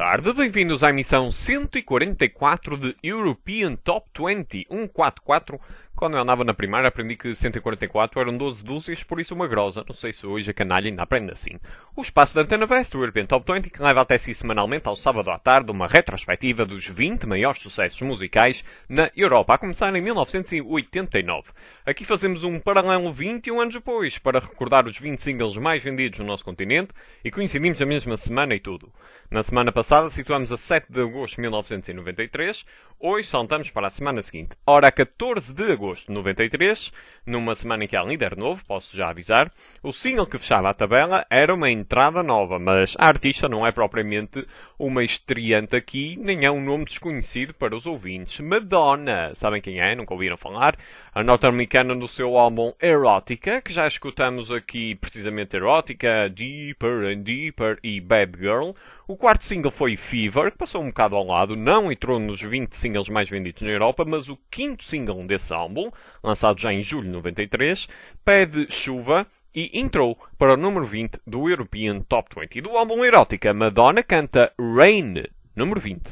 tarde, bem-vindos à emissão 144 de European Top 20, 144. Quando eu andava na primária aprendi que 144 eram 12 dúzias, por isso uma grosa. Não sei se hoje a canalha ainda aprende assim. O espaço da Antena Best, o European Top 20, que leva até si semanalmente ao sábado à tarde uma retrospectiva dos 20 maiores sucessos musicais na Europa, a começar em 1989. Aqui fazemos um paralelo 21 anos depois, para recordar os 20 singles mais vendidos no nosso continente, e coincidimos a mesma semana e tudo. Na semana passada situamos a 7 de agosto de 1993, hoje saltamos para a semana seguinte. Ora, a 14 de agosto de 93, numa semana em que há líder novo, posso já avisar, o single que fechava a tabela era uma entrada nova, mas a artista não é propriamente uma estreante aqui, nem é um nome desconhecido para os ouvintes. Madonna, sabem quem é? Nunca ouviram falar? A norte-americana no seu álbum Erotica, que já escutamos aqui precisamente Erotica, Deeper and Deeper e Bad Girl. O quarto single foi Fever, que passou um bocado ao lado, não entrou nos 20 singles mais vendidos na Europa, mas o quinto single desse álbum, lançado já em julho de 93, pede Chuva e entrou para o número 20 do European Top 20. Do álbum Erótica, Madonna canta Rain, número 20.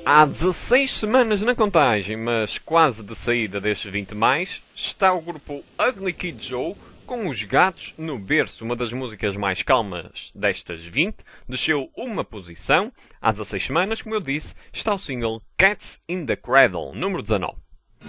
Há 16 semanas na contagem, mas quase de saída destes 20 mais, está o grupo Ugly Kid Joe com Os Gatos no Berço, uma das músicas mais calmas destas 20. Desceu uma posição. Há 16 semanas, como eu disse, está o single Cats in the Cradle, número 19.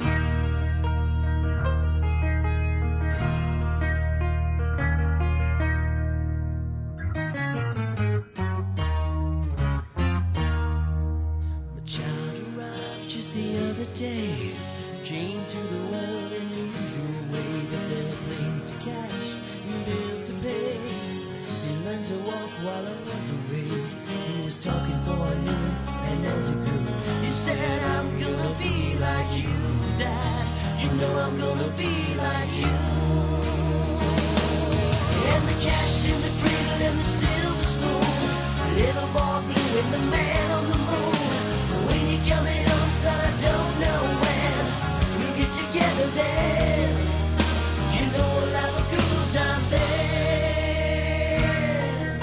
Day came to the world in the usual way, but there were planes to catch and bills to pay. He learned to walk while I was away. He was talking for I knew it, and as he grew, he said, I'm gonna be like you, Dad. You know I'm gonna be like you. And the cat's in the cradle and the silver spoon, the little boy blue and the man on the moon. When you coming home, son, I don't know when we'll get together then. You know we'll have a good time then.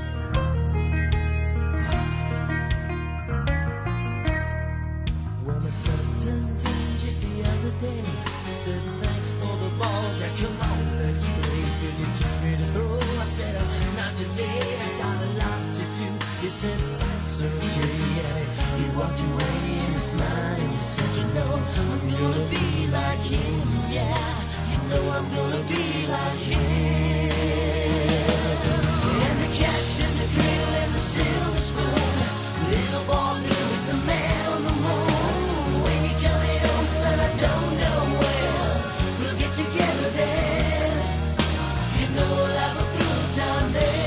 Well, my son turned 10 just the other day. Said thanks for the ball, Dad, come on, let's play. Could you teach me to throw? I said, not today, I got a lot to do. He said, that's okay, yeah. He walked away and smiled and he said, you know, I'm gonna be like him, yeah. You know I'm gonna be like him. And the cat's in the cradle and the silver spoon, the little boy blue with the man on the moon. When you coming home, son, I don't know when we'll get together then. You know we'll have a good time then.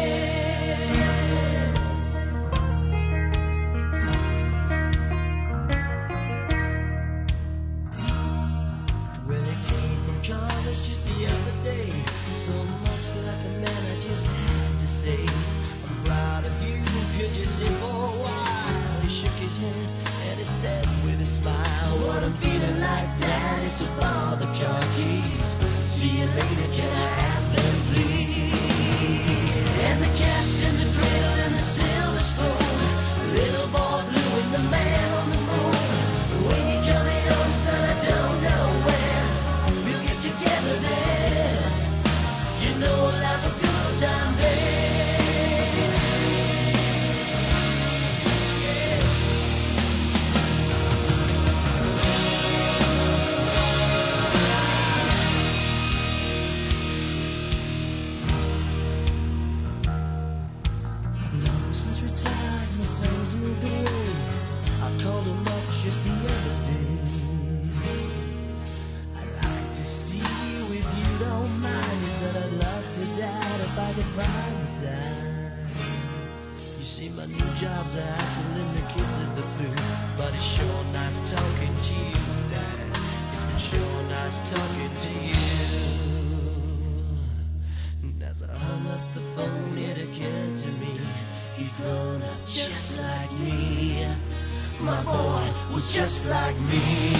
So much like a man, I just had to say, I'm proud of you, could you sit for a while? He shook his head and he said with a smile, what I'm feeling like, Dad, is to borrow the car keys. See you later, can I have them please? And the cat's in the cradle and the silver spoon, little boy blue and the man on the moon. When you coming home, son, I don't know when we'll get together then. You know we'll have a good time there. Yeah. I've long since retired, my son's moved away. I called him up just the other day. I'd like to see you if you don't mind. He said I'd love to, Dad, if I could find the time. You see, my new job's a hassle and the kids are the flu, but it's sure nice talking to you, Dad. It's been sure nice talking to you. And as I hung up the phone, it occurred to me, he'd grown up just like me. My boy was just like me.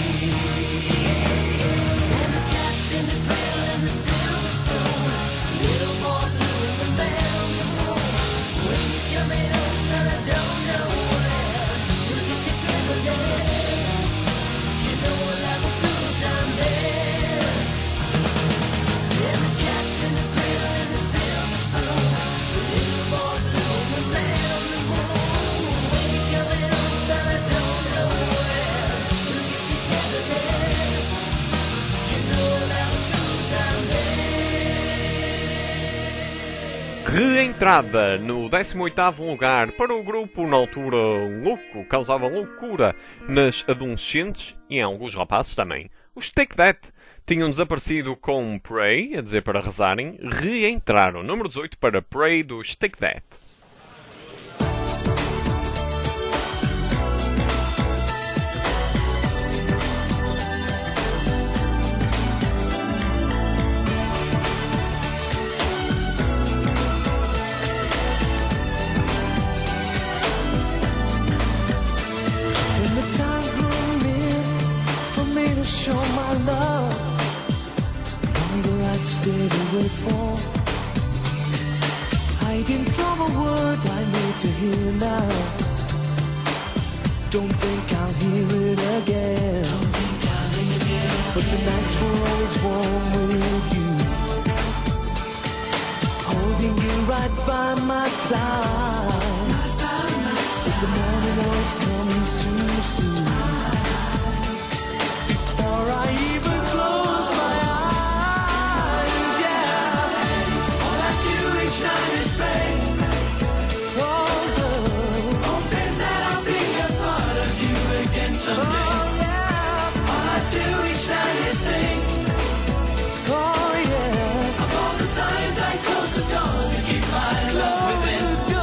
And the cat's in the cradle and the silver spoon, little boy blue and the man on the moon. When you coming home, son, I don't know when we'll get together then. You know we'll have a good time then. And the cat's in the cradle and the silver spoon, little boy blue and the man on the moon. When you coming home, son, I don't know when we'll get together then. You know we'll have a good time then. Reentrada no 18º lugar para o grupo na altura louco, causava loucura nas adolescentes e em alguns rapazes também. Os Take That tinham desaparecido com Pray, a dizer para rezarem, reentraram. Número 18 para Pray dos Take That. Show my love, longer I stayed away for, hiding from a word I need to hear now. Don't think I'll hear it again. But the nights were always warm with you, holding you right by my side. But the morning always comes too soon. Before I even close my eyes, yeah. All I do each night is pray. Oh, girl, hoping that I'll be a part of you again someday. Oh, yeah. All I do each night is sing. Oh, yeah. Of all the times I close the doors to keep my love within.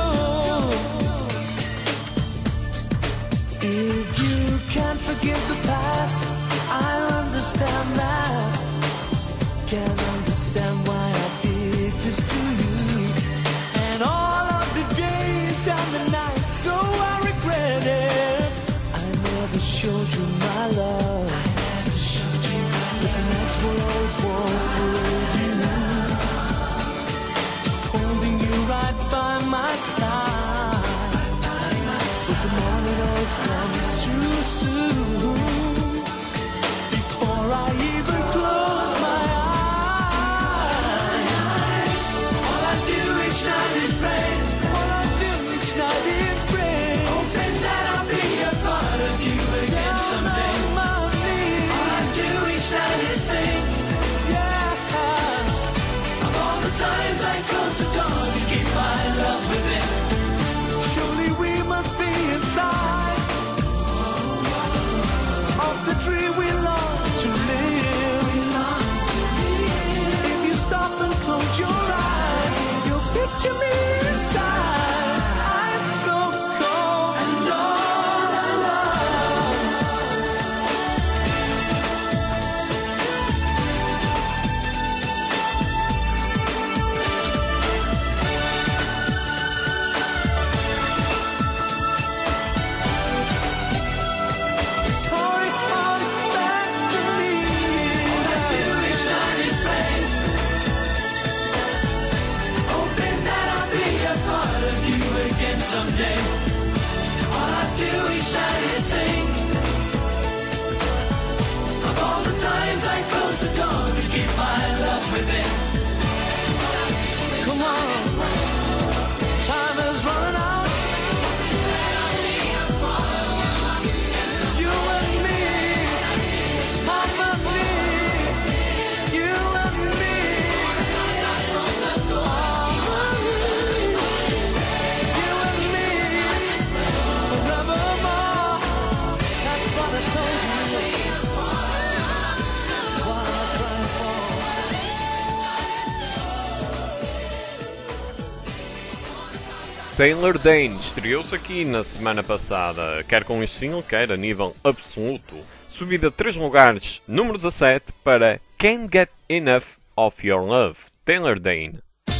If you can't forgive the past, I understand that. Can't understand why I did this to you. And all of the days and the nights, so I regret it. I never showed you my love. But the nights were always warm with you, holding you right by my side. But the morning always comes too soon. Before I even close my eyes, all I do each night is pray. All I do each night is pray, hoping that I'll be a part of you again someday. All I do each night is sing. Yeah. Of all the times I close the door to keep my love within. Surely we must be inside of the tree we long to live. If you stop and close your eyes, you'll picture me inside. I'm so cold and all alone. It's hard back to me. All I do each night is pray, hoping that I'll be a part of you again someday. All I do each night is sing. Of all the times I close the door to keep my love within. Come on, time is running out. You and me, harmony. You and me, harmony. You and me, forevermore. That's what I told you. That's what I cry for. Taylor Dayne estreou-se aqui na semana passada, quer com este single, quer a nível absoluto. Subida 3 lugares, número 17, para Can't Get Enough of Your Love, Taylor Dayne.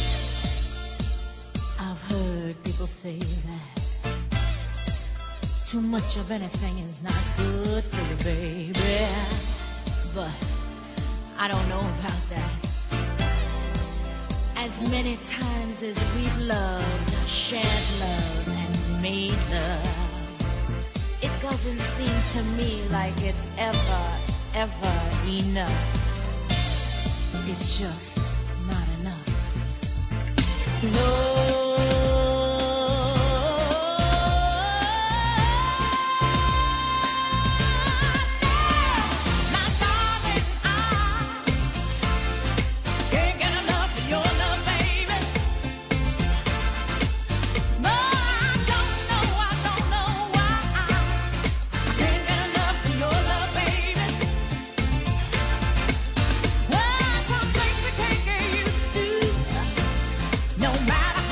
I've heard people say that too much of anything is not good for you, baby. But I don't know about that. As many times as we've loved, shared love, and made love, it doesn't seem to me like it's ever enough. It's just not enough. My darling, I can't get enough of your love, baby. No, I don't know why I can't get enough of your love, baby. Well, some things we can't get used to, no matter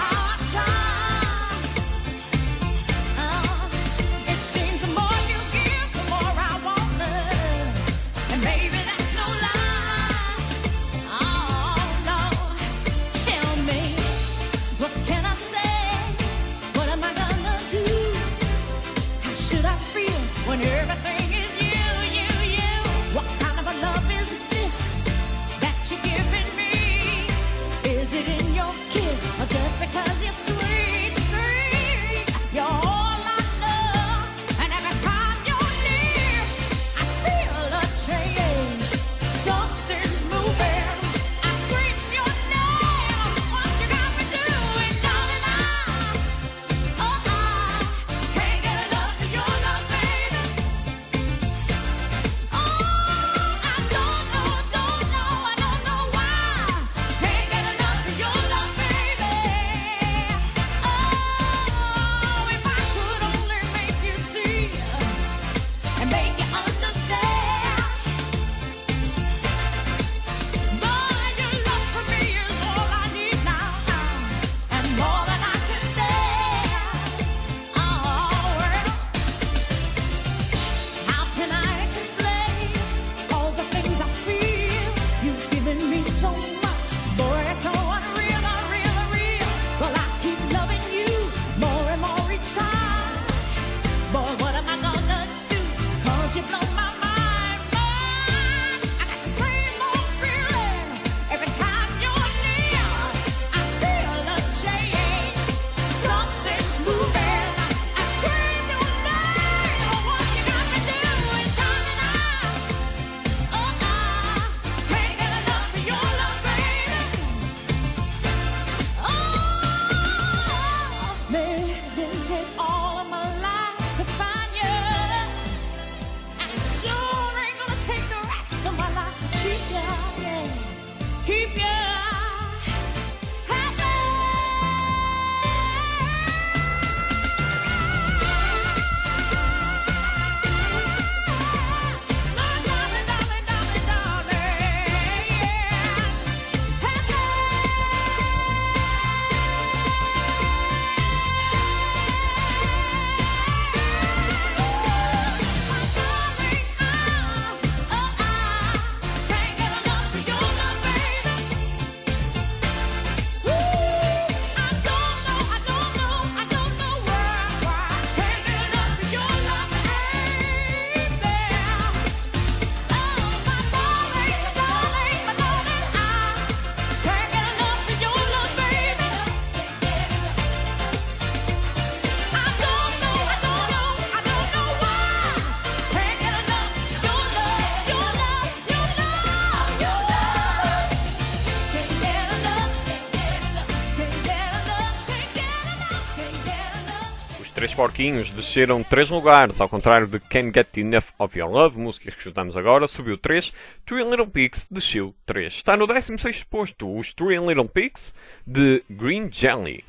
Três Porquinhos desceram 3 lugares, ao contrário de Can't Get Enough of Your Love, música que escutamos agora, subiu 3. Three Little Pigs desceu 3. Está no 16º posto, os Three Little Pigs de Green Jelly.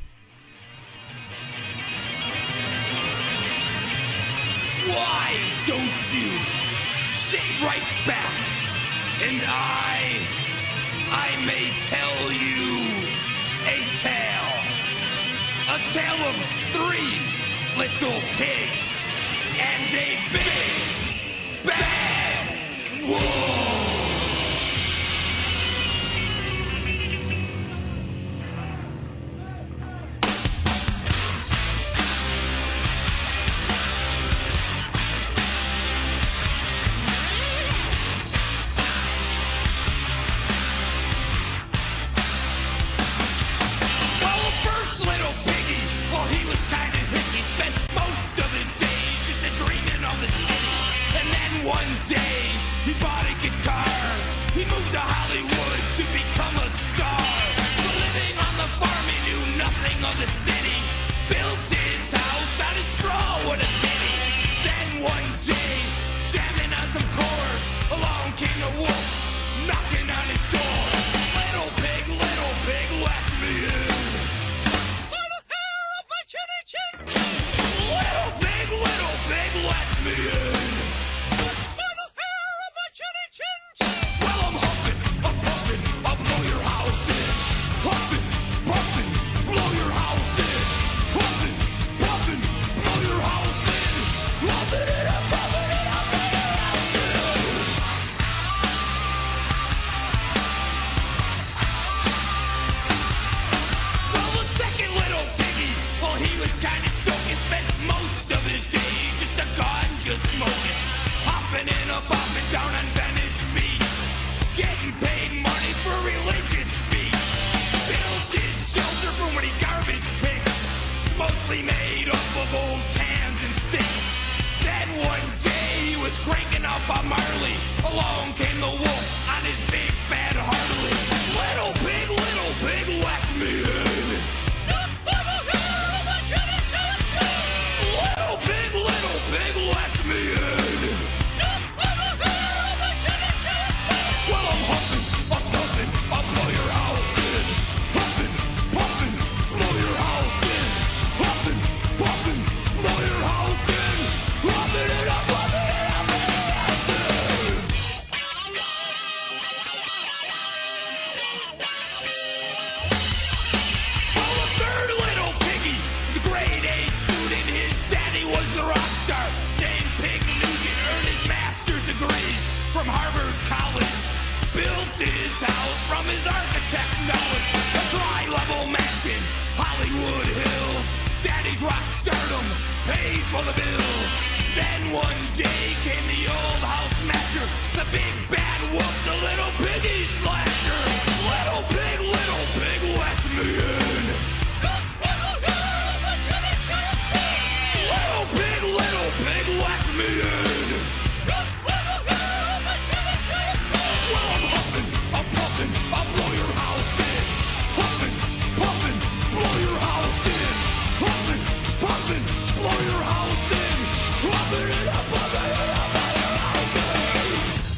Why don't you sit right back and I may tell you a tale of 3 little pigs and a big bad wolf. One day, he bought a guitar. He moved to Hollywood to become a star. But living on the farm, he knew nothing of the city. Built his house out of straw, what a pity. Then one day, jamming on some chords, along came the wolf, knocking on his door. Little pig, let me in. For the hair of my chinny chin chin. Little pig, let me in. Made up of old cans and sticks. Then one day he was cranking up on Marley. Along came the wolf on his big bad Harley. Little pig, let me in. Little pig, let me in. Well, I'm huffing, I'm puffing, I'll blow your house in. Huffing, puffing, blow your house in. Puffin', puffin', blow your house in. Puffin' it up, puffin' it up, puffin' it up. Well, the third little piggy, the grade A student, his daddy was the rock star. Named Pig Nugent, earned his master's degree from Harvard College. Built his house from his architect knowledge. A tri-level mansion, Hollywood Hills. Daddy's rock stardom paid for the bills. Then one day came the old house matcher, the big bad wolf, the little piggy slasher. Little pig, let me in. Little pig, let me in. Well, I'm huffing, I'm puffing, I'll blow your house in. Huffing, puffing, blow your house in. Puffin', puffin', blow your house in. Puffin' it up, puffin' it up, blow your house in.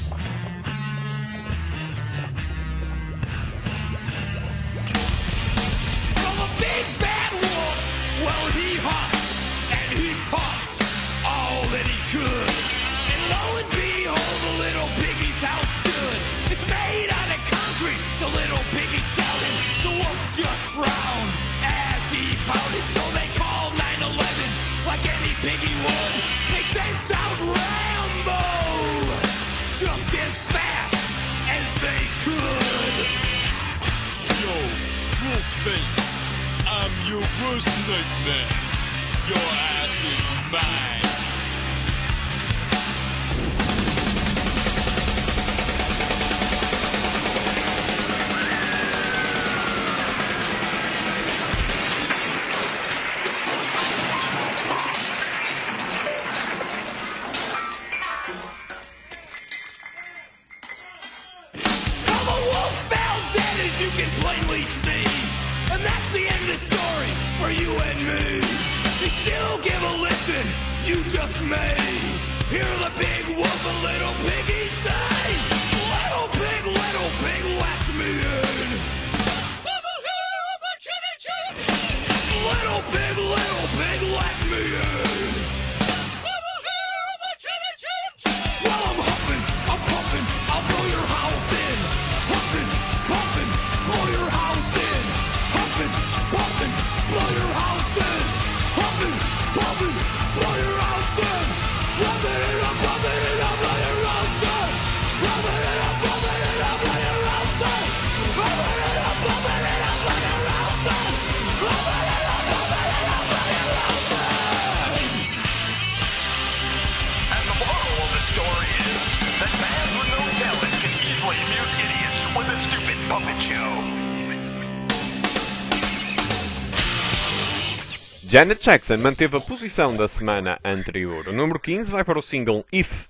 Well, the big bad wolf, well, he huffed and he puffed all that he could. And lo and behold, the little piggy's house stood. It's made out of concrete, the little piggy shouted. The wolf just frowned as he pouted. So they called 911 like any piggy would. They sent out Rambo just as fast as they could. Yo, Wolfface, I'm your worst nightmare. Your ass is mine. You can plainly see, and that's the end of the story for you and me. They still give a listen, you just may hear the big wolf and little piggy say, little pig, let me in. Little pig, let me in. Well, I'm huffing, I'm puffing, I'll throw your house in. Huffing, puffing, blow your house in. Huffing, puffing, blow your house in. Huffing, puffing, blow your house in. Puffing it up, blow your house in. Puffing it up, blow your house in. Puffing it up, blow your house in. Puffing it up, blow your house in. And the moral of the story is that bands with no talent can easily amuse idiots with a stupid puppet show. Janet Jackson manteve a posição da semana anterior. O número 15 vai para o single If.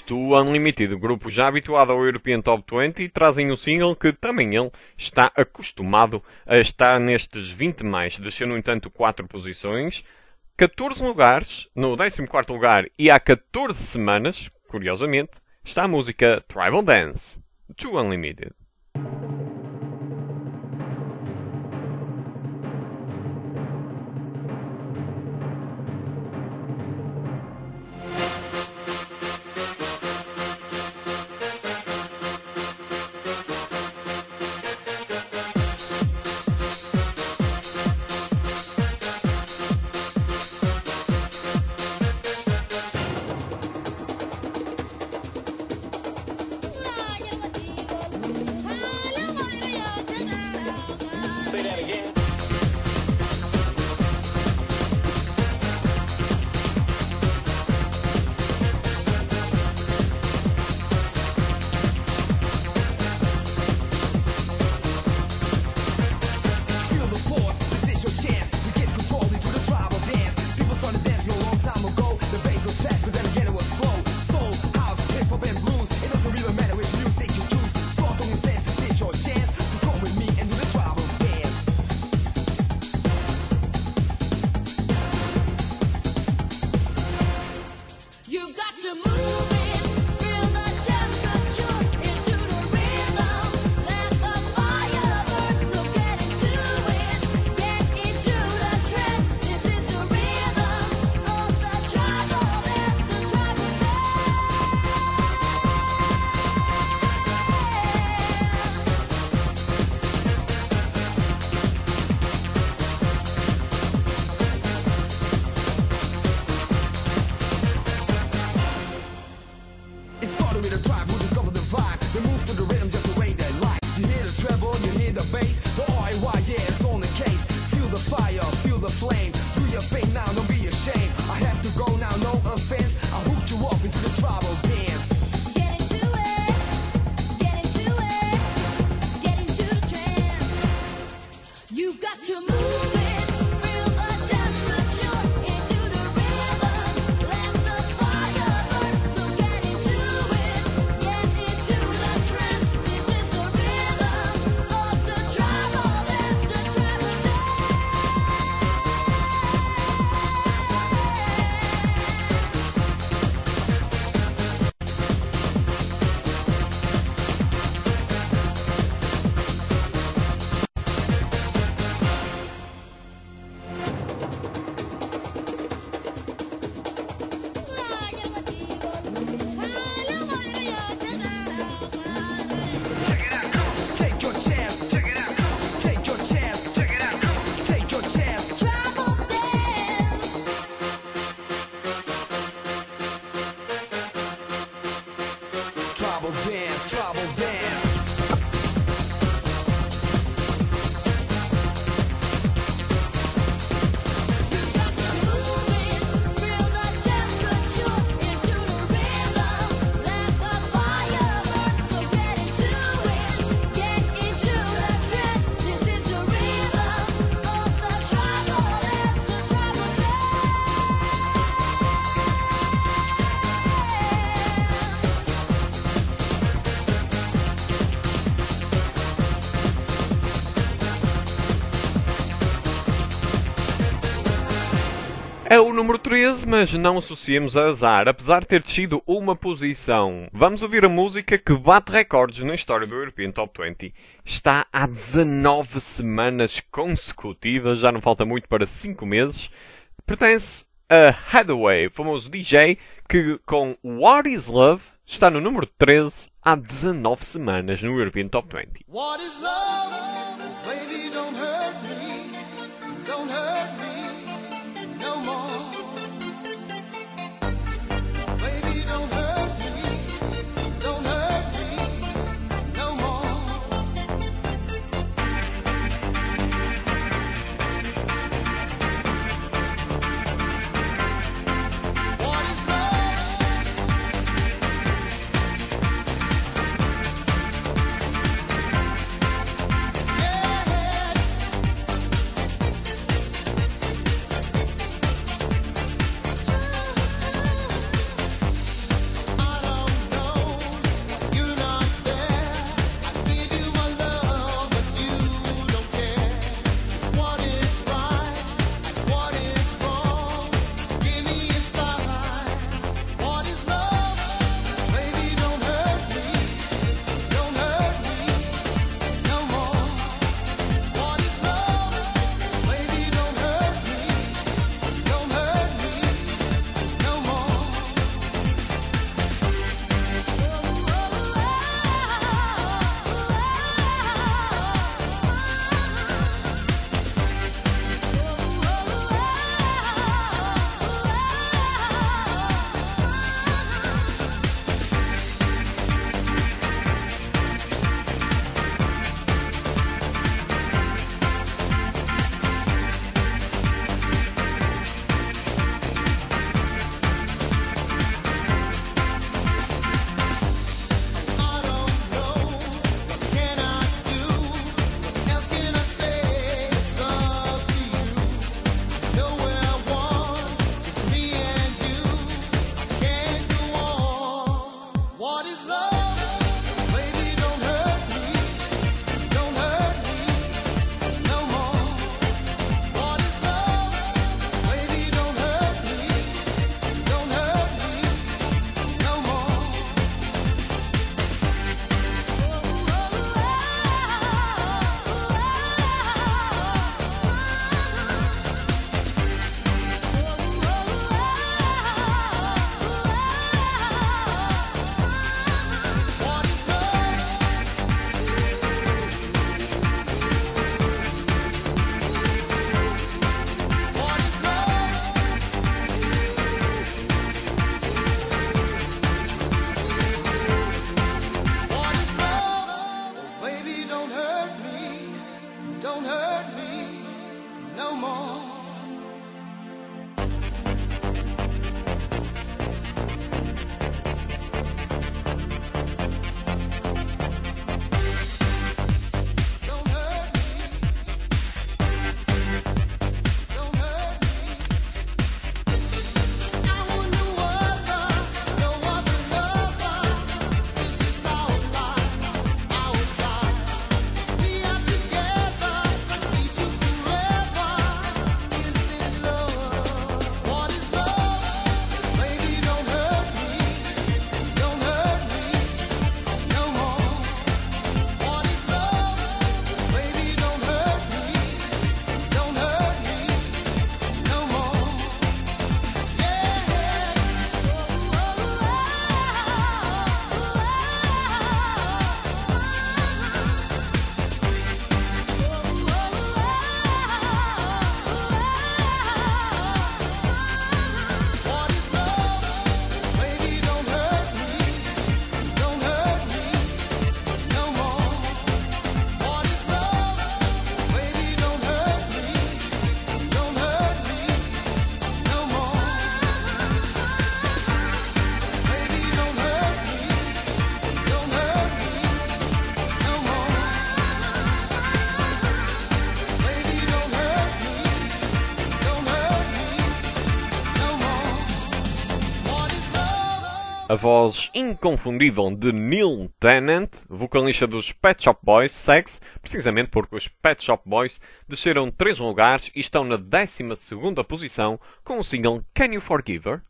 Too Unlimited, grupo já habituado ao European Top 20, trazem um single que também ele está acostumado a estar nestes 20 mais. Desceu, no entanto, 4 posições, 14 lugares, no 14º lugar e há 14 semanas, curiosamente, está a música Tribal Dance, Too Unlimited. É o número 13, mas não associemos a azar, apesar de ter descido uma posição. Vamos ouvir a música que bate recordes na história do European Top 20. Está há 19 semanas consecutivas, já não falta muito para 5 meses. Pertence a Hathaway, famoso DJ, que com What Is Love está no número 13 há 19 semanas no European Top 20. What is love? Baby, don't hurt me. Don't hurt me no more. Baby, don't hurt me. Don't hurt me no more. What is love? don't hurt me no more. Don't hurt me. Don't hurt me. I want no other lover. This is our life, our time. We are together, need you forever. This is love. What is love? Baby, don't hurt me no more. What is love? Baby, don't hurt me no more. What is love? Baby, don't hurt me no more. What is love? Baby, don't hurt me no more. Baby, don't hurt me no more. Baby, don't hurt me no more. What is love? A voz inconfundível de Neil Tennant, vocalista dos Pet Shop Boys, segue-se precisamente porque os Pet Shop Boys desceram 3 lugares e estão na 12ª posição com o single Can You Forgive Her?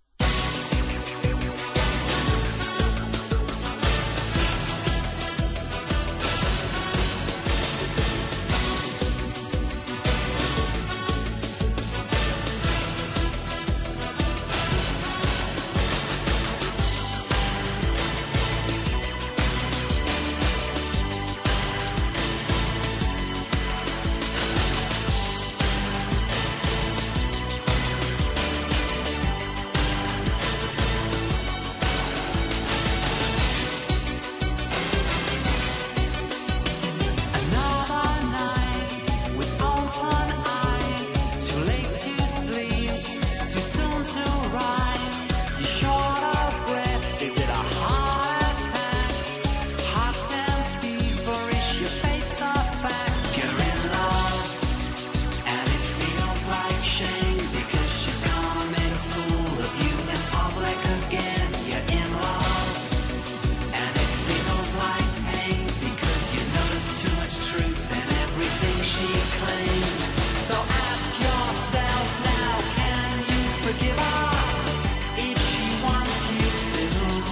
Another night with open eyes, too late to sleep, too soon to rise. You're short of breath, is it a heart attack? Hot and feverish, you face the fact you're in love, and it feels like shame because she's gonna make a fool of you in public again. You're in love, and it feels like pain because you know there's too much truth in everything she claims. So ask yourself now, can you forgive her if she wants you to?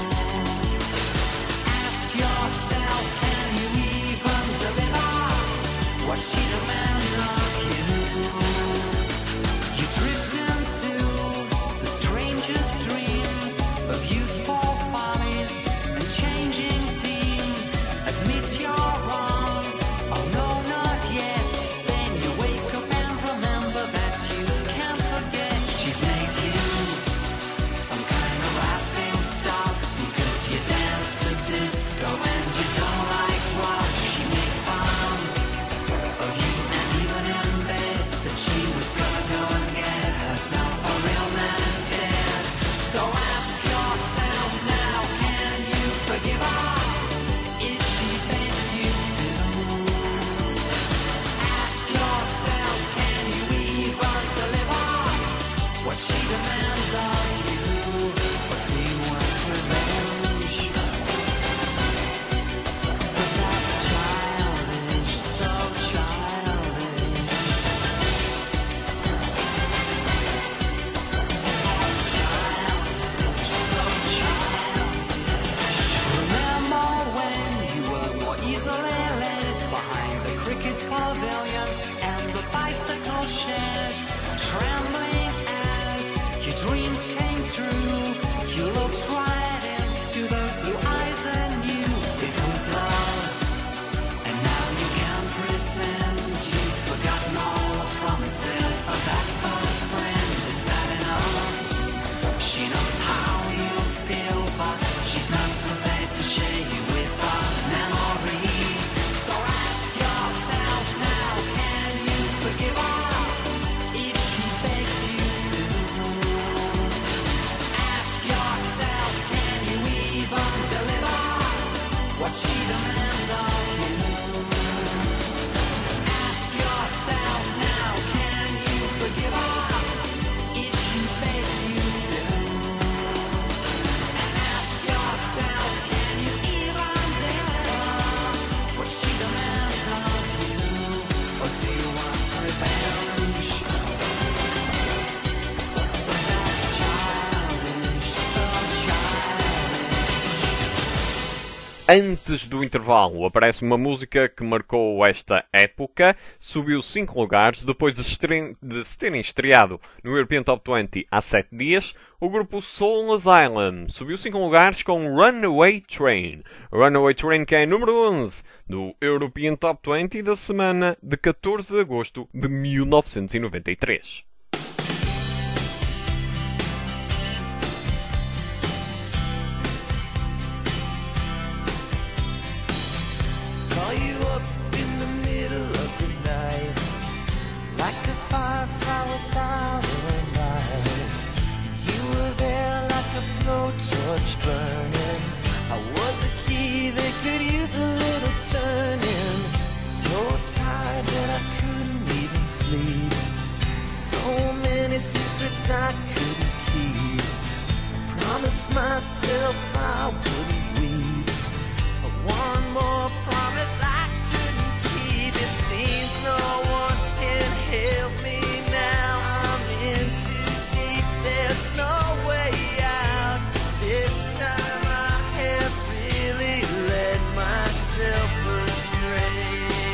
Ask yourself, can you even deliver what she demands of you? You drift into the strangest dreams of youthful follies and changing teams. Admit you're wrong. Oh no, not yet. Then you wake up and remember that you can't forget. She's made you some kind of laughing stock because you dance to disco and you don't like what she make fun of you and Antes do intervalo, aparece uma música que marcou esta época, subiu 5 lugares, depois de se terem estreado no European Top 20 há 7 dias, o grupo Soul Asylum subiu 5 lugares com Runaway Train. Runaway Train, que é número 11 do European Top 20 da semana de 14 de agosto de 1993. Call you up in the middle of the night, like a firefly without a light. You were there like a blowtorch burning. I was a key that could use a little turning. So tired that I couldn't even sleep. So many secrets I couldn't keep. I promised myself I wouldn't weep. One more promise I couldn't keep. It seems no one can help me now. I'm in too deep, there's no way out. This time I have really led myself astray.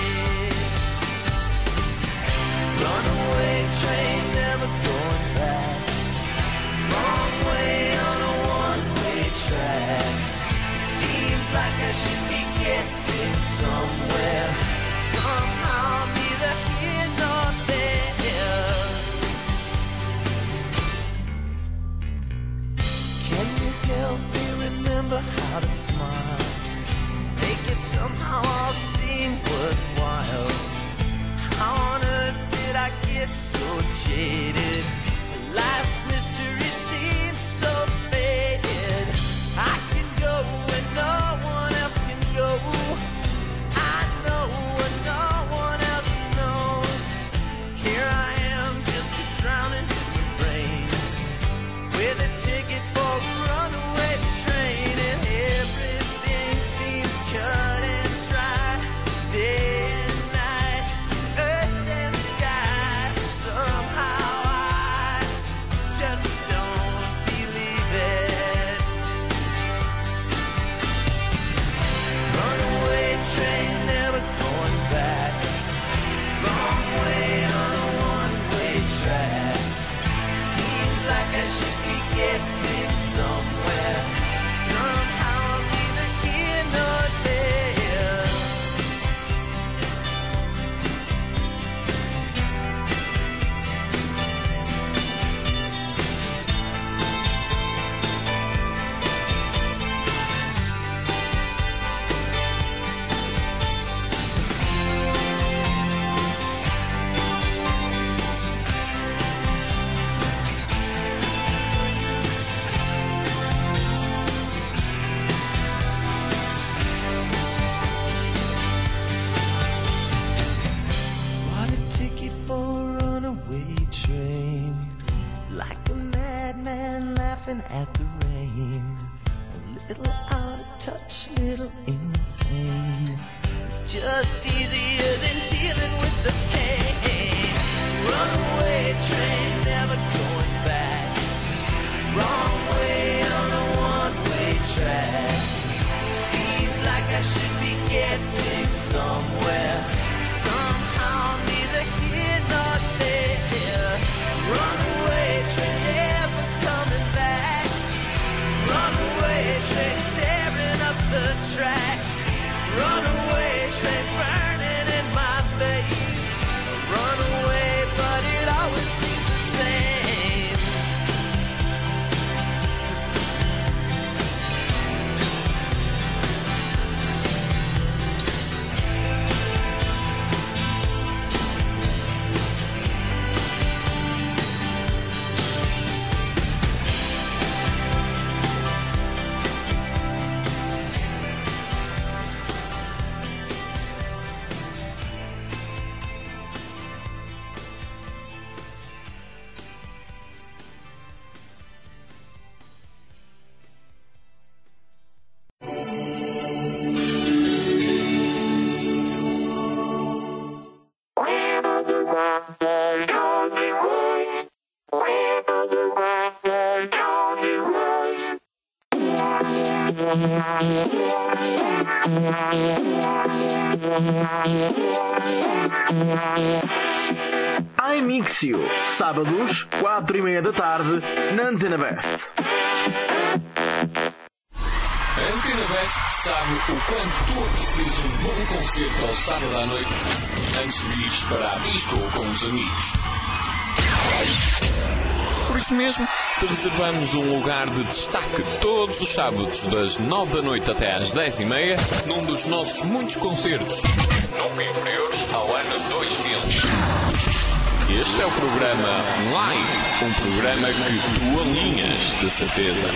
Runaway train, never going back. Wrong way on a one-way track. Seems like I should be getting somewhere. Somehow neither here nor there. Can you help me remember how to smile? Make it somehow all seem worthwhile. How on earth did I get so jaded? Life's mystery seems so faded. I can go when no one else can go. I know what no one else knows. Here I am, just drowning in the rain, with a ticket for a runaway train, and everything seems cut and dry. Day and night, earth and sky. Somehow I just don't believe it. Runaway train, never going back. Wrong way on a one-way track. Seems like I should be getting somewhere. Somehow I'm neither here nor there. Bought a ticket for a runaway train, like a madman laughing at the rain. A little out of touch, little insane. It's just easier than dealing with the pain. Runaway train, never going back. Wrong way on a one-way track. Seems like I should be getting somewhere. Somehow neither here nor there. Runaway train, never coming back. Runaway train, tearing up the track. Runaway train, burning in my face. Runaway, but it always seems the same. Yeah. iMixio, sábados, 4:30 da tarde, na Antena Best. A Antena Best sabe o quanto tu aprecias um bom concerto ao sábado à noite antes de ires para a disco com os amigos. Por isso mesmo, te reservamos um lugar de destaque todos os sábados das 9 da noite até às 10:30 num dos nossos muitos concertos. Nunca inferiores ao ano 2000. Este é o programa Live, um programa que tu alinhas, de certeza.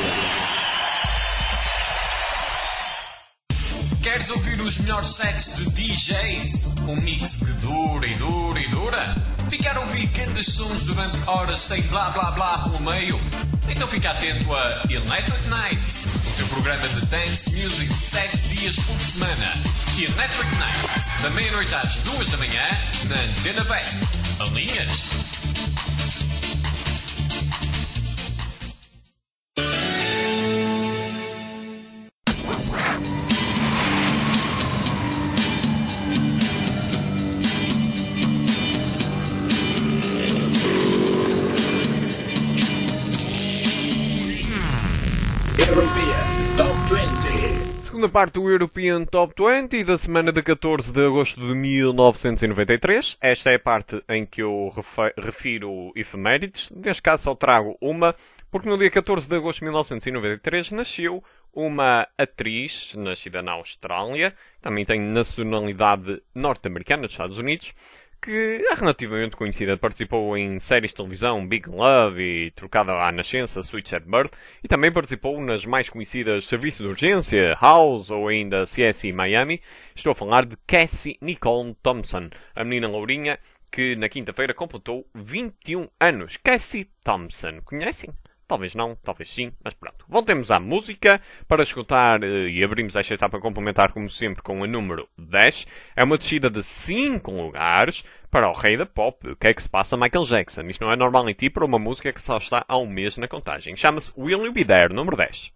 Queres ouvir os melhores sets de DJs? Um mix que dura e dura e dura? Ficar a ouvir grandes sons durante horas sem blá blá blá pelo meio? Então fica atento a Electric Nights, o teu programa de dance music 7 dias por semana. Electric Nights, da meia-noite às 2 da manhã, na Antena Best. Alinhas? Segunda parte do European Top 20 da semana de 14 de agosto de 1993. Esta é a parte em que eu refiro efemérides. Neste caso só trago uma, porque no dia 14 de agosto de 1993 nasceu uma atriz nascida na Austrália, também tem nacionalidade norte-americana dos Estados Unidos, que é relativamente conhecida. Participou em séries de televisão Big Love e Trocada à Nascença, Sweet Chat Bird, e também participou nas mais conhecidas Serviço de Urgência, House ou ainda CSI Miami. Estou a falar de Cassie Nicole Thompson, a menina lourinha que na quinta-feira completou 21 anos. Cassie Thompson, conhecem? Talvez não, talvez sim, mas pronto. Voltemos à música para escutar, e abrimos esta etapa para complementar como sempre com a número 10. É uma descida de 5 lugares para o rei da pop. O que é que se passa, Michael Jackson? Isto não é normal em ti para uma música que só está há um mês na contagem. Chama-se Will You Be There, número 10.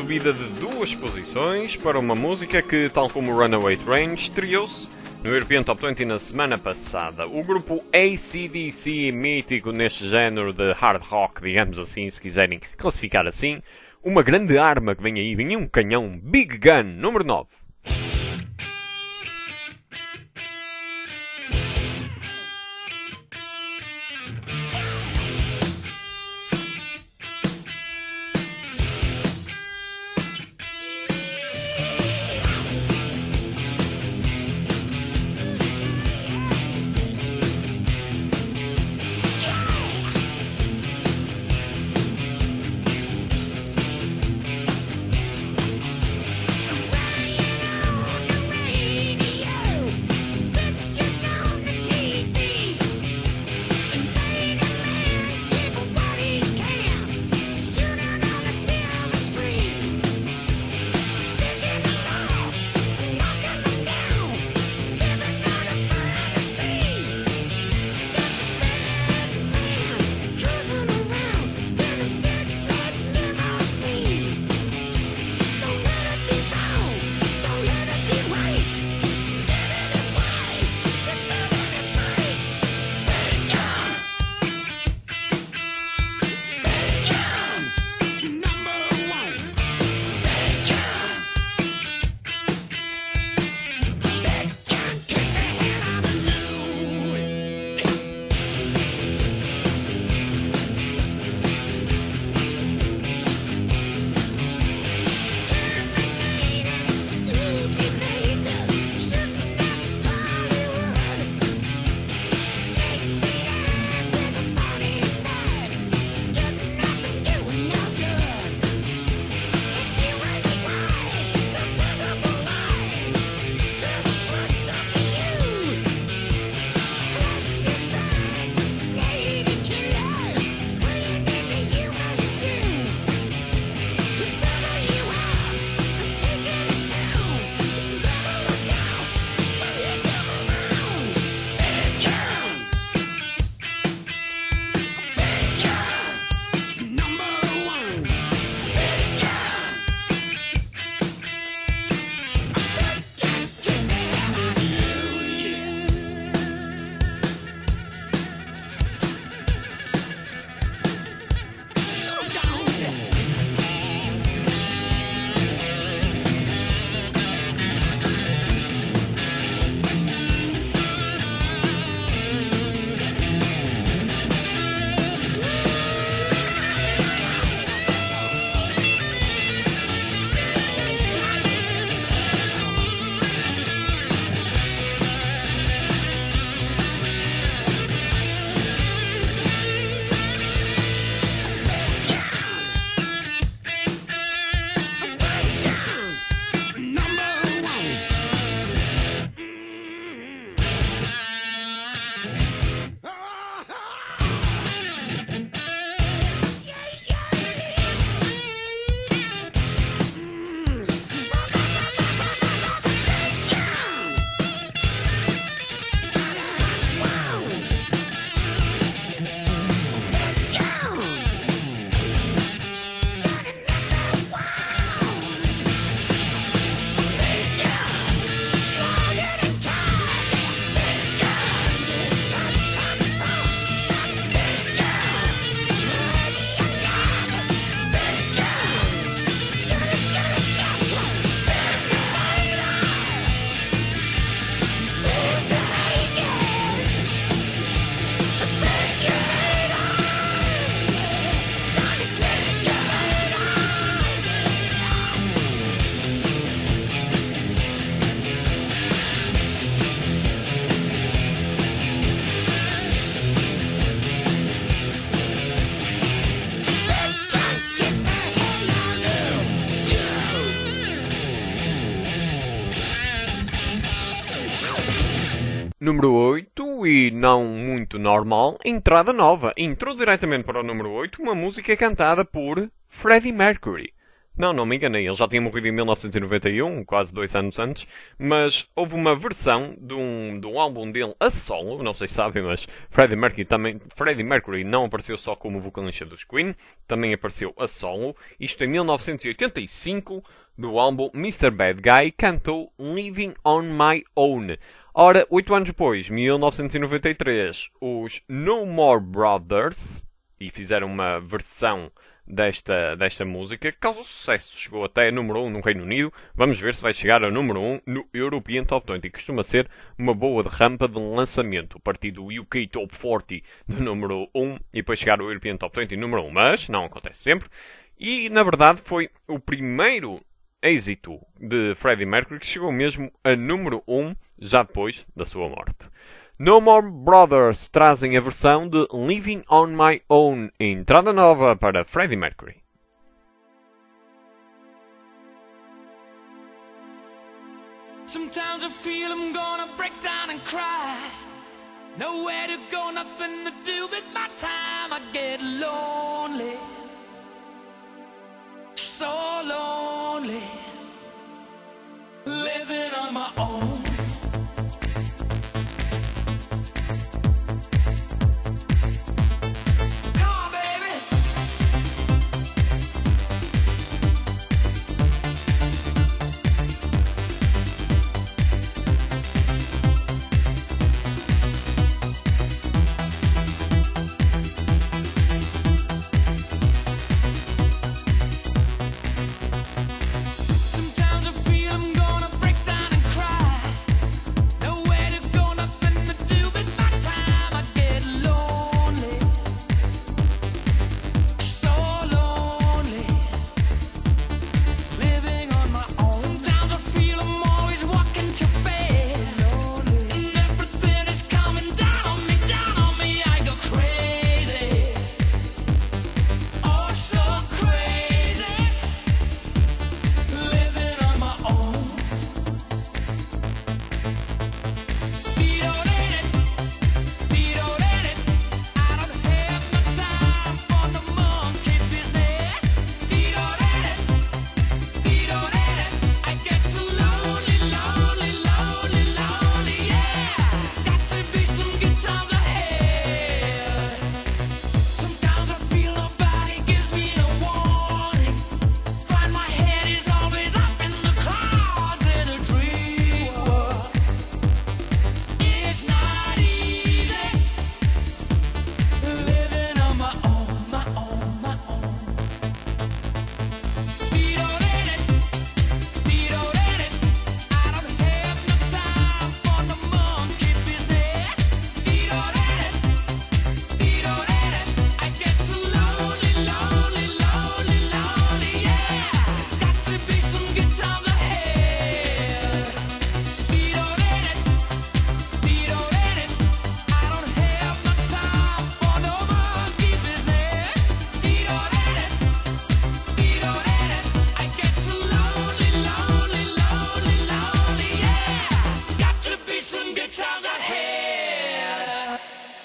subida de 2 posições para uma música que, tal como Runaway Train, estreou-se no European Top 20 na semana passada. O grupo AC/DC, mítico neste género de hard rock, digamos assim, se quiserem classificar assim, uma grande arma que vem aí, vem um canhão Big Gun, número 9. Número 8, e não muito normal, entrada nova. Entrou diretamente para o número 8 uma música cantada por Freddie Mercury. Não me enganei, ele já tinha morrido em 1991, quase 2 anos antes, mas houve uma versão de um álbum dele a solo, não sei se sabem, mas Freddie Mercury não apareceu só como vocalista dos Queen, também apareceu a solo, isto em 1985, do álbum Mr. Bad Guy, cantou Living on My Own. Ora, 8 anos depois, 1993, os No More Brothers, e fizeram uma versão desta música, que causou sucesso. Chegou até a número 1 no Reino Unido. Vamos ver se vai chegar a número 1 no European Top 20. Costuma ser uma boa rampa de lançamento. A partir do UK Top 40 do número 1 e depois chegar ao European Top 20 número 1. Mas não acontece sempre. E, na verdade, foi o primeiro êxito de Freddie Mercury que chegou mesmo a número 1 já depois da sua morte. No More Brothers trazem a versão de Living on My Own, entrada nova para Freddie Mercury. Sometimes I feel I'm gonna break down and cry. Nowhere to go, nothing to do with my time. I get lonely, so lonely, living on my own. Sometimes I feel I'm gonna break down and cry. Nowhere to go, nothing to do with my time. I get lonely, so lonely, living on my own. Sometimes I feel I'm always walking to bed, and everything is coming down on me, I go crazy, oh so crazy, living on my own. I don't have no time for the monkey business. I get so lonely, lonely, lonely, lonely, yeah. Got to be some good times ahead. Sometimes I feel nobody gives me no warning. Find my head is always up in the clouds in a dream world. It's not easy living on my own, my own, my own. I don't have no time for the monkey business. I get so lonely, lonely, lonely, lonely, yeah. Got to be some good times ahead. I don't have no time for no monkey business. I get so lonely, lonely, lonely, lonely, yeah. Got to be some good times ahead.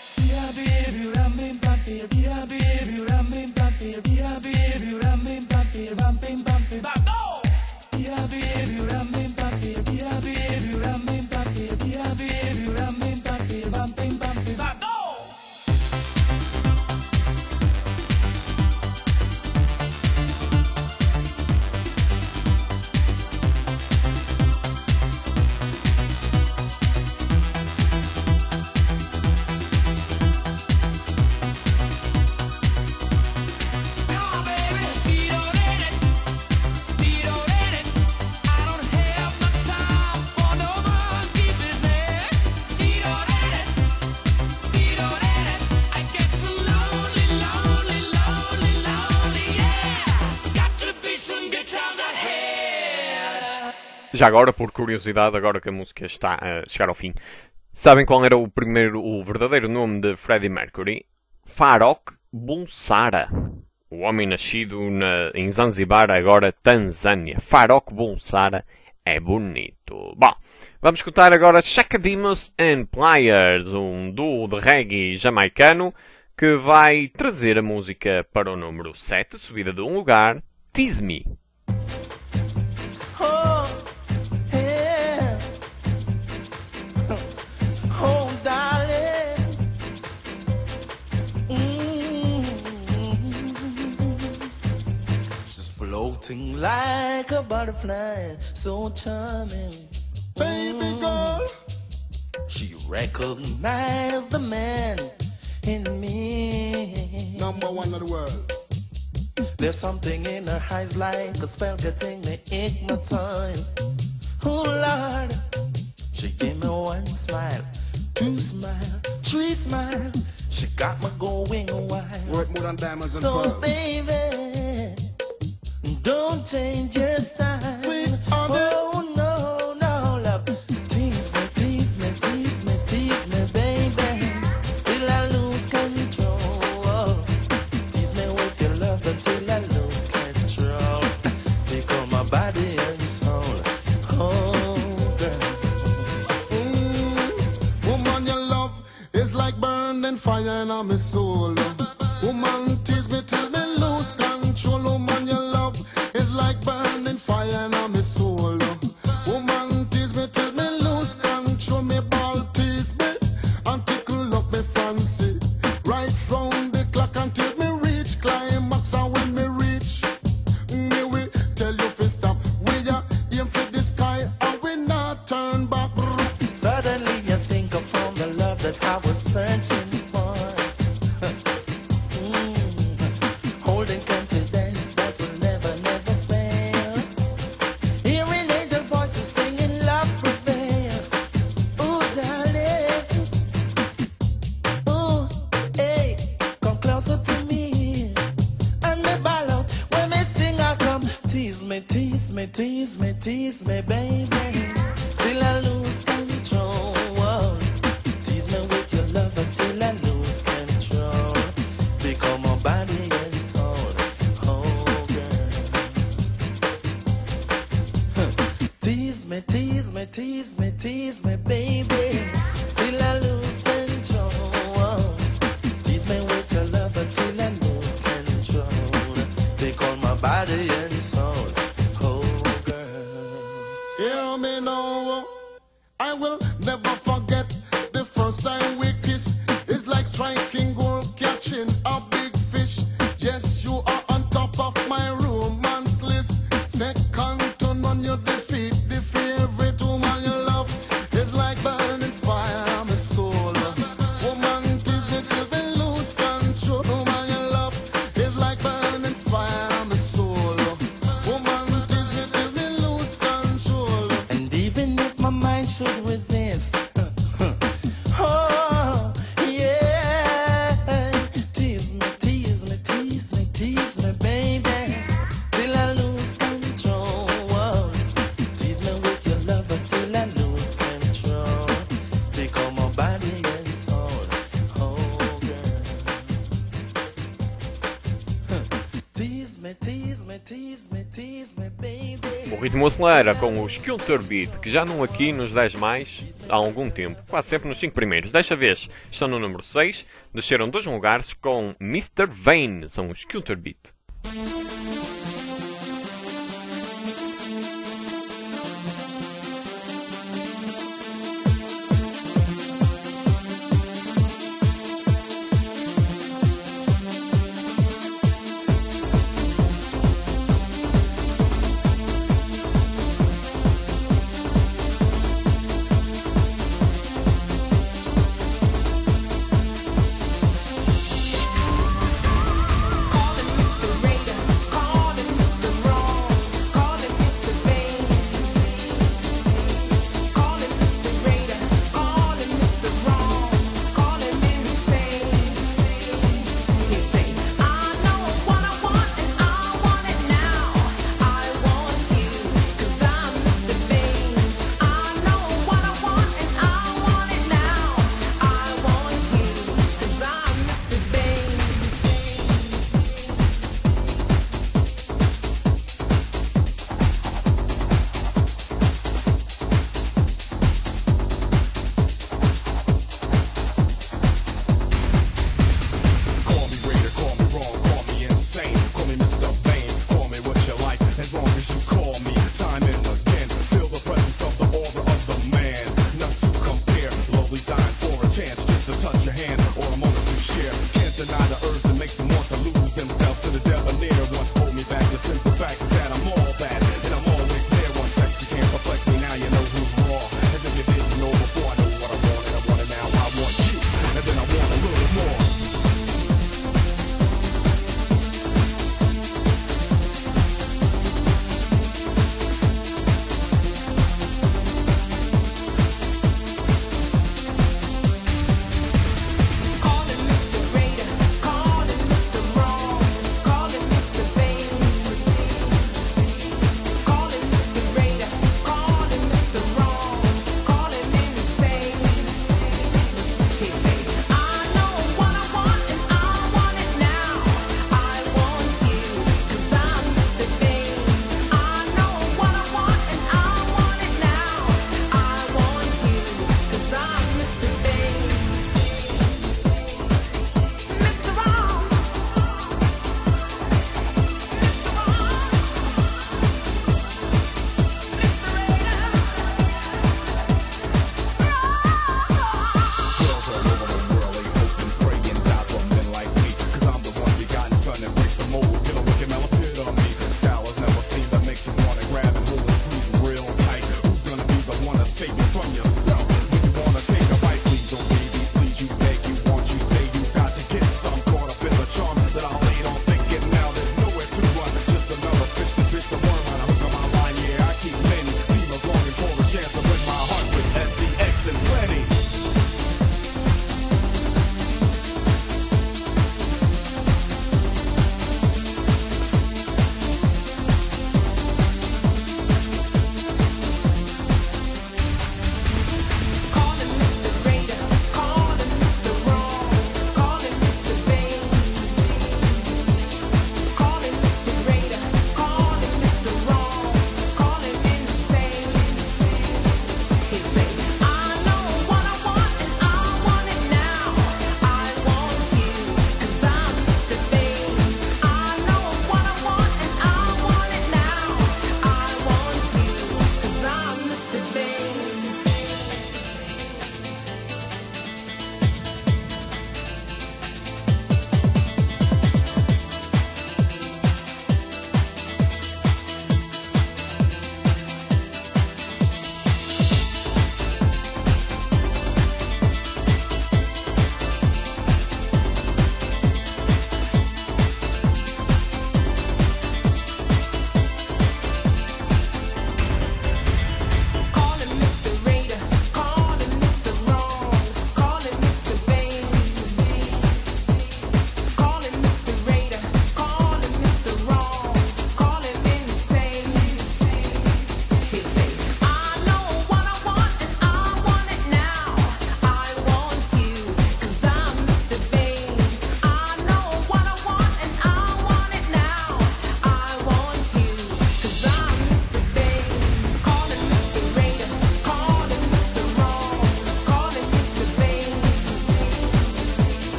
Já agora, por curiosidade, agora que a música está a chegar ao fim, sabem qual era o verdadeiro nome de Freddie Mercury? Farrokh Bulsara. O homem nascido em Zanzibar, agora Tanzânia. Farrokh Bulsara é bonito. Bom, vamos escutar agora Chaka Demus and Pliers, um duo de reggae jamaicano que vai trazer a música para o número 7, subida de um lugar, Tease Me. floating like a butterfly, so charming. Baby girl, she recognized the man in me. Number one of the world. There's something in her eyes like a spell getting me hypnotized. Oh Lord, she gave me one smile, two smile, three smile. She got me going wild. Worth more than diamonds and So pearls. baby, don't change your style. Sweet honey. Oh no, no, love. Tease me, tease me, tease me, tease me, baby, till I lose control. Tease me with your love until I lose control. Become my body and soul. Oh, girl. Woman, your love is like burning fire in my soul. Woman, tease me till me lose control. Woman, your love is like burning fire in my soul. Woman, tease me till me lose control. Me ball tease me and tickle up me fancy. Right round the clock until me reach climax. And when me reach, me will tell you to stop. We are aim for the sky and we not turn back. Suddenly you think I found the love that I was searching for. Holding confidence that will never, never fail. Hearing angel voices singing love prevail. Ooh, darling. Ooh, hey, come closer to me. And me ball out when me sing I come. Tease me, tease me, tease me, tease me, baby, till I lose control. Tease me with your love until I lose control. Become my body and soul. Oh, girl. Tease me, tease me, tease me, tease me, baby, till I lose control. Tease me with your love until I lose control. Take on my body and soul. Oh, girl. Hear me now, I will never forget the first time we kiss. It's like striking gold, catching a big fish. Yes, you are on top of my romance list. Second to none, you defeat the favorite woman you love. It's like burning fire, my soul. Woman, tease me till we lose control. Woman you love, it's like burning fire, my soul. Woman, tease me till we lose control. And even if my mind should resist, oh, yeah. Tease me, tease me, tease me, tease me, baby, till I lose control. Tease me with your love until I lose control. Become my body and soul. Oh, girl. Tease me, tease me, tease me, tease me, baby. O ritmo acelera com o Sculptor Beat, que já não aqui nos 10 mais há algum tempo, quase sempre nos 5 primeiros. Desta vez estão no número 6, desceram 2 lugares com Mr. Vane, são o Sculptor Beat. Mr.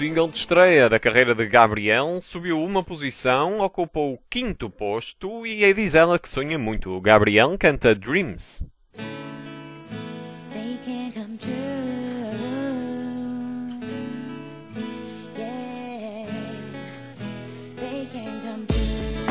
single de estreia da carreira de Gabrielle, subiu uma posição, ocupou o 5º posto e diz ela que sonha muito. Gabrielle canta Dreams. They can't come true. Yeah, they can't come true.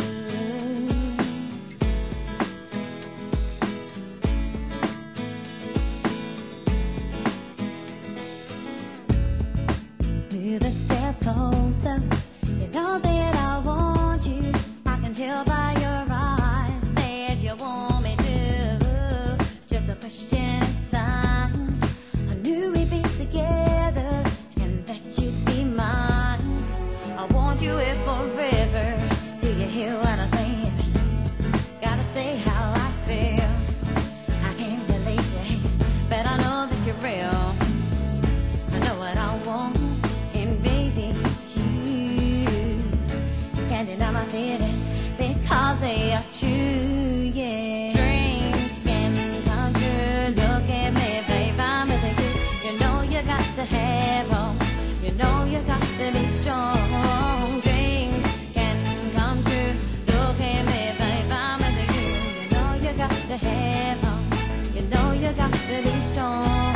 Move a step closer. You know that I want you. I can tell by your eyes that you want me to. Just a question of time. I knew we'd be together and that you'd be mine. I want you here forever. Do you hear what I'm saying? Gotta say how I feel. I can't believe it, but I know that you're real. I know what I want, and baby, it's you. Can't deny my feelings because they are true, yeah. Dreams can come true. Look at me, babe, I'm with you. You know you got to have hope. You know you got to be strong. Dreams can come true. Look at me, babe, I'm with you. You know you got to have hope. You know you got to be strong.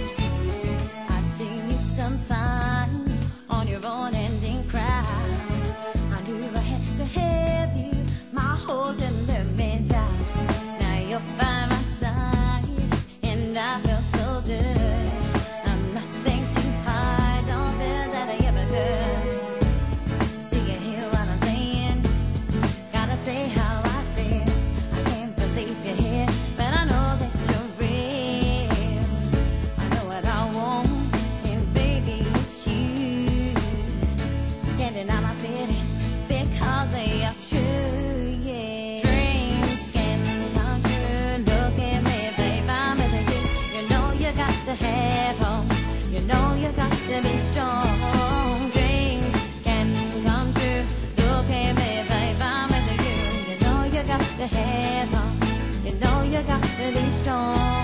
I've seen you sometimes on your own ending cries. I knew I had to have you, my whole to let me down. Now you're by my side, and I feel so good. I'm nothing to hide, don't feel that I ever could. Do you hear what I'm saying? Gotta say how I feel. I can't believe you're here, but I know that you're real. I know what I want, and baby, it's you. Can't deny my feelings because they are true, yeah. Dreams can come true. Look at me, babe, I'm with you. You know you got to have hope. You know you got to be strong. Dreams can come true. Look at me, babe, I'm with you. You know you got to have hope. You know you got to be strong.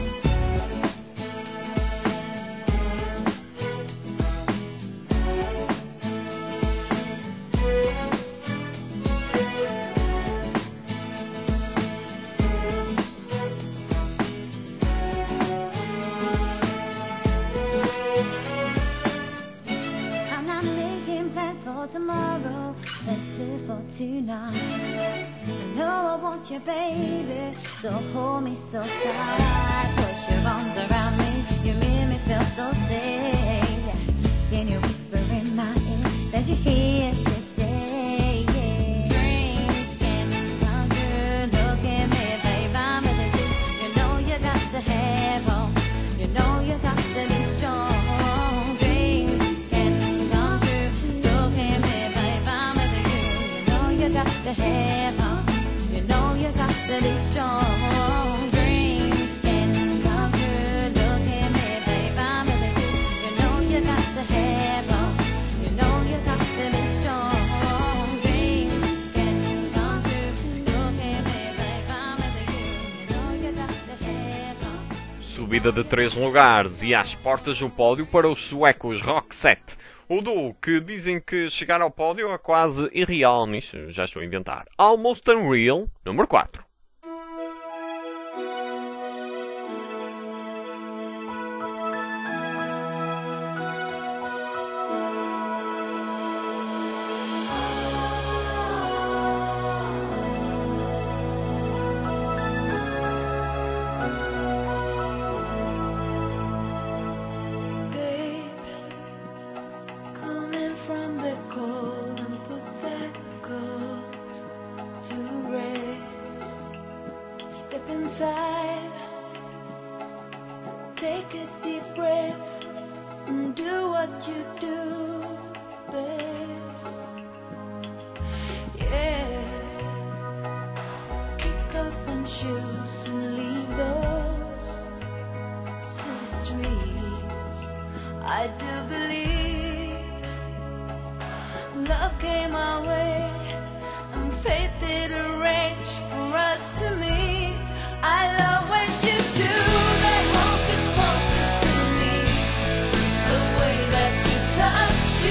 I'm not making plans for tomorrow. Let's live for tonight. I know I want you, baby. So hold me so tight. Put your arms around me. You make me feel so safe. Then you whisper in my ear that you're here to stay. Yeah. Dreams can come true. Look at me, babe, I'm with you. You know you got to have hope. You know you got to be strong. Dreams can come true. Look at me, babe, I'm with you. You know you got to have hope. You know you got to be strong. Dreams can come true. Look at me, babe, I'm with you. You know you got to have hope. You know you got to be strong. Dreams can come true. Look at me, babe, I'm with you. You know you got to have hope. Subida de 3 lugares e às portas do pódio para os suecos Roxette. O duo que dizem que chegar ao pódio é quase irreal, nisso já estou a inventar. Almost Unreal, número 4. Coming from the cold and put that cold to rest. Step inside, take a deep breath, and do what you do best. Yeah, kick off them shoes and leave those city streets. I do believe love came our way and fate did arrange for us to meet. I love when you do that hocus pocus to me, the way that you touch, you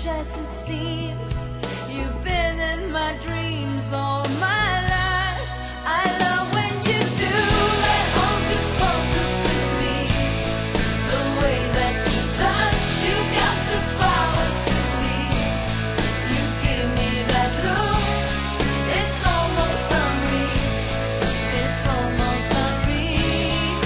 much as it seems. You've been in my dreams all my life. I love when you do that hocus pocus to me. The way that you touch, you got the power to heal. You give me that look, it's almost unreal. It's almost unreal.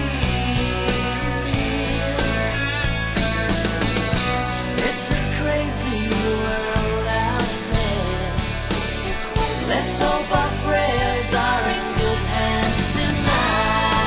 It's a crazy world out there. Let's hope our prayers are in good hands tonight.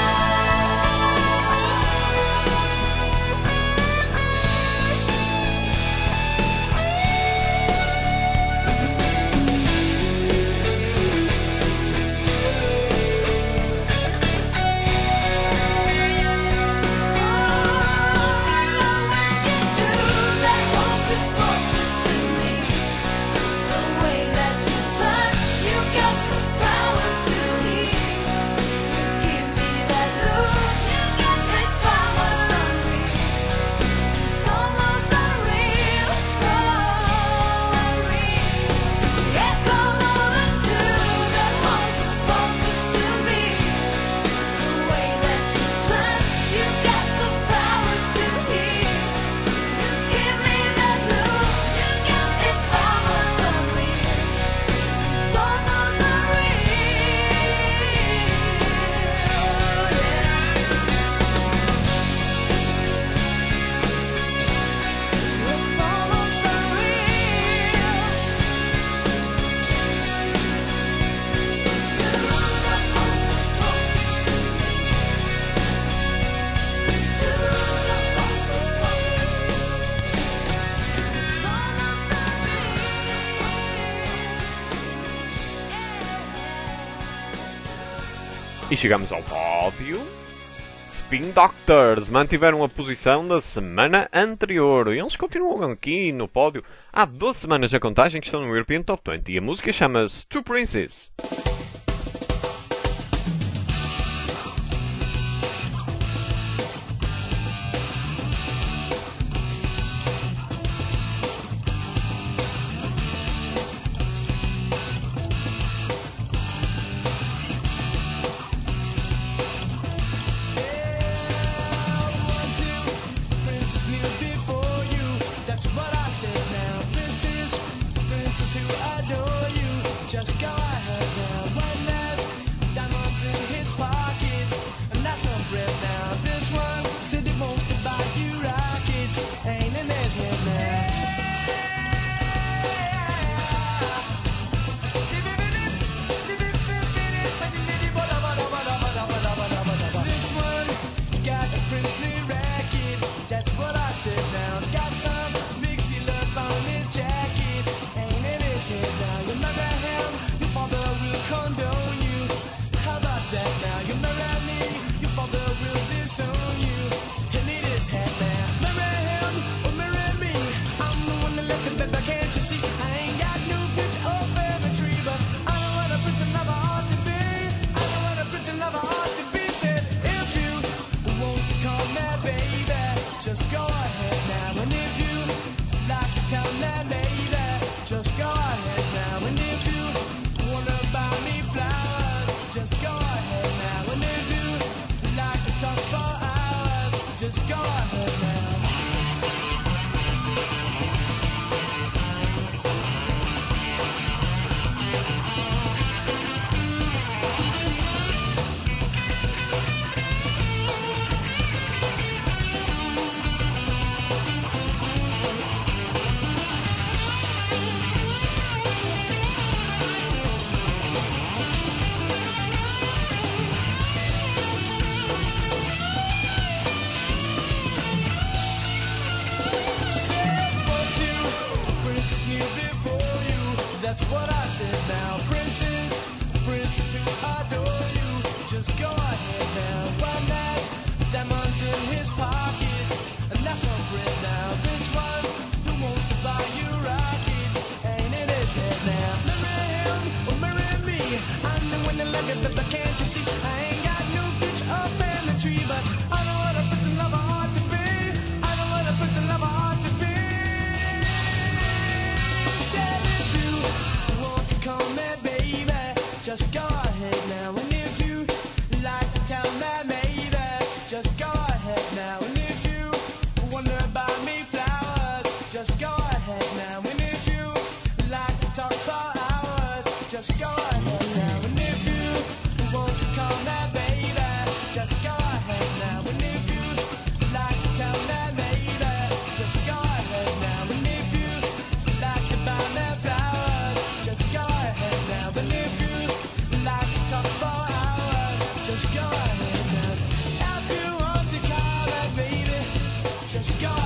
E chegamos ao pódio. Spin Doctors mantiveram a posição da semana anterior e eles continuam aqui no pódio há 12 semanas na contagem que estão no European Top 20 e a música chama-se Two Princes.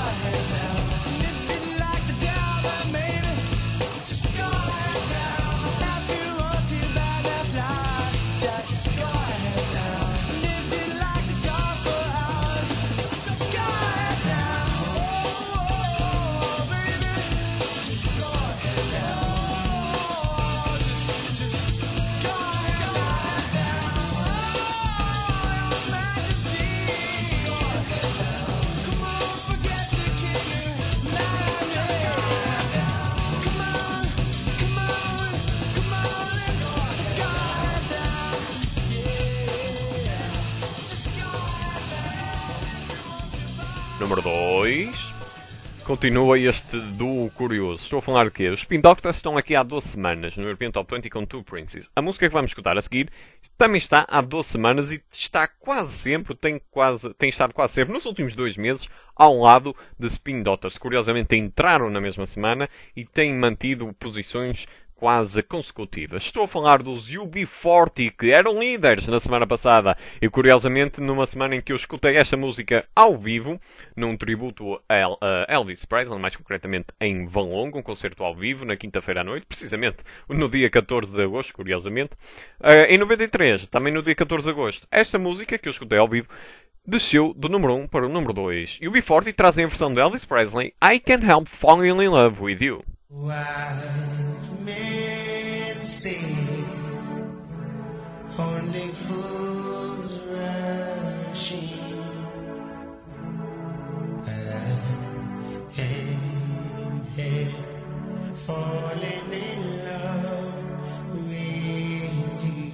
ahead now. And if you like the devil, maybe just go ahead now. If you want to buy that fly, just go ahead now. And if you like the dark for hours, just go ahead now. Oh, baby, just go ahead now. Just go ahead now. Oh, Your Majesty, just go ahead now. Come on, forget the king. Just go ahead now. Come on, come on, come on, go ahead now. Yeah, just go ahead now. Número 2. Continua este duo curioso. Estou a falar de quê? Os Spin Doctors estão aqui há 12 semanas no European Top 20 com Two Princes. A música que vamos escutar a seguir também está há 12 semanas e está quase sempre, tem estado quase sempre, nos últimos 2 meses, ao lado de Spin Doctors. Curiosamente entraram na mesma semana e têm mantido posições quase consecutivas. Estou a falar dos UB40, que eram líderes na semana passada e, curiosamente, numa semana em que eu escutei esta música ao vivo, num tributo a Elvis Presley, mais concretamente em Valongo, um concerto ao vivo, na quinta-feira à noite, precisamente no dia 14 de agosto, curiosamente. Em 93, também no dia 14 de agosto, esta música que eu escutei ao vivo desceu do número 1 para o número 2. UB40 trazem a versão de Elvis Presley, I Can't Help Falling in Love With You. Wise men say only fools rush in, but I ain't here falling in love with you.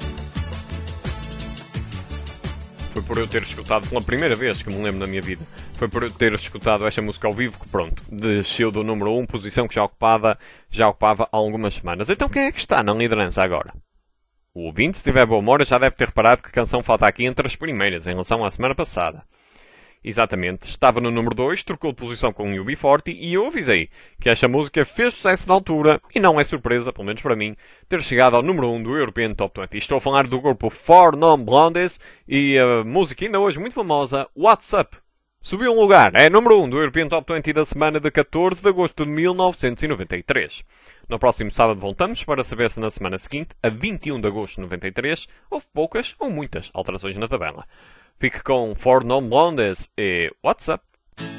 Foi por eu ter escutado pela primeira vez que me lembro na minha vida Foi por eu ter escutado esta música ao vivo que, pronto, desceu do número 1, posição que já ocupava há algumas semanas. Então quem é que está na liderança agora? O ouvinte, se tiver boa memória, já deve ter reparado que a canção falta aqui entre as primeiras, em relação à semana passada. Exatamente, estava no número 2, trocou de posição com o UB40 e eu avisei que esta música fez sucesso na altura e não é surpresa, pelo menos para mim, ter chegado ao número 1 do European Top 20. Estou a falar do grupo Four Non Blondes e a música ainda hoje muito famosa, What's Up? Subiu um lugar, é número 1 do European Top 20 da semana de 14 de agosto de 1993. No próximo sábado voltamos para saber se na semana seguinte, a 21 de agosto de 93, houve poucas ou muitas alterações na tabela. Fique com Four Non Blondes e What's Up?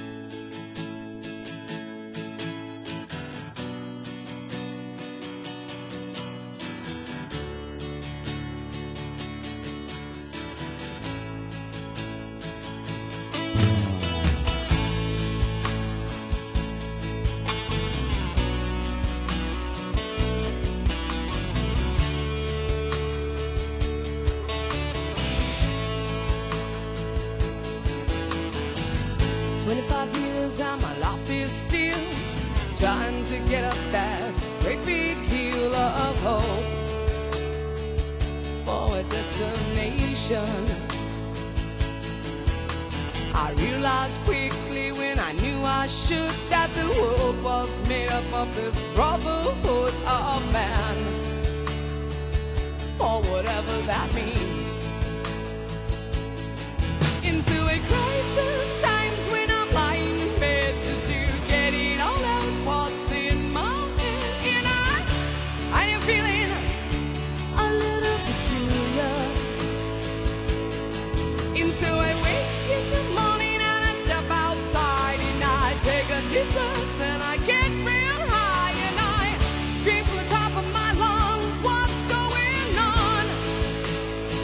Trying to get up that great big hill of hope for a destination. I realized quickly when I knew I should that the world was made up of this brotherhood of man, or whatever that means. Into a crisis times when I'm lying in bed just to get it all out. What's in my head, and I am feeling a little peculiar. And so I wake in the morning and I step outside and I take a deep breath and I get real high and I scream from the top of my lungs, what's going on?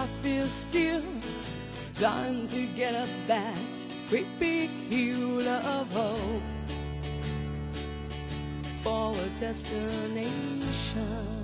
I feel still trying to get up that great big hill of hope for a destination.